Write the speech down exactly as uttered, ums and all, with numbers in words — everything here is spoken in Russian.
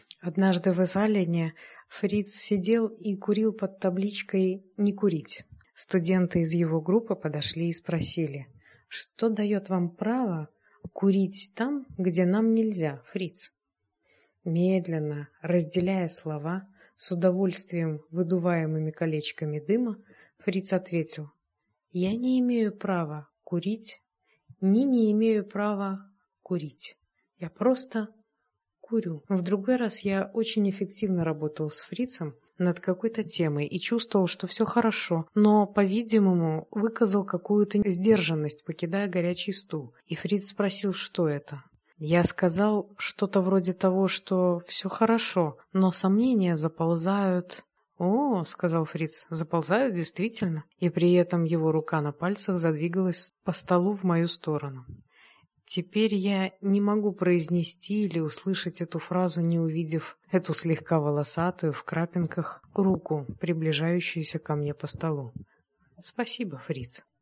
Однажды в Изалине Фриц сидел и курил под табличкой «Не курить». Студенты из его группы подошли и спросили: «Что дает вам право курить там, где нам нельзя, Фриц?» Медленно, разделяя слова, с удовольствием выдуваемыми колечками дыма, Фриц ответил: «Я не имею права курить, ни не имею права курить. Я просто курю». В другой раз я очень эффективно работал с Фрицем над какой-то темой и чувствовал, что все хорошо, но, по-видимому, выказал какую-то сдержанность, покидая горячий стул. И Фриц спросил, что это. Я сказал что-то вроде того, что все хорошо, но сомнения заползают... «О, — сказал Фриц, — заползают действительно». И при этом его рука на пальцах задвигалась по столу в мою сторону. Теперь я не могу произнести или услышать эту фразу, не увидев эту слегка волосатую в крапинках руку, приближающуюся ко мне по столу. Спасибо, Фриц.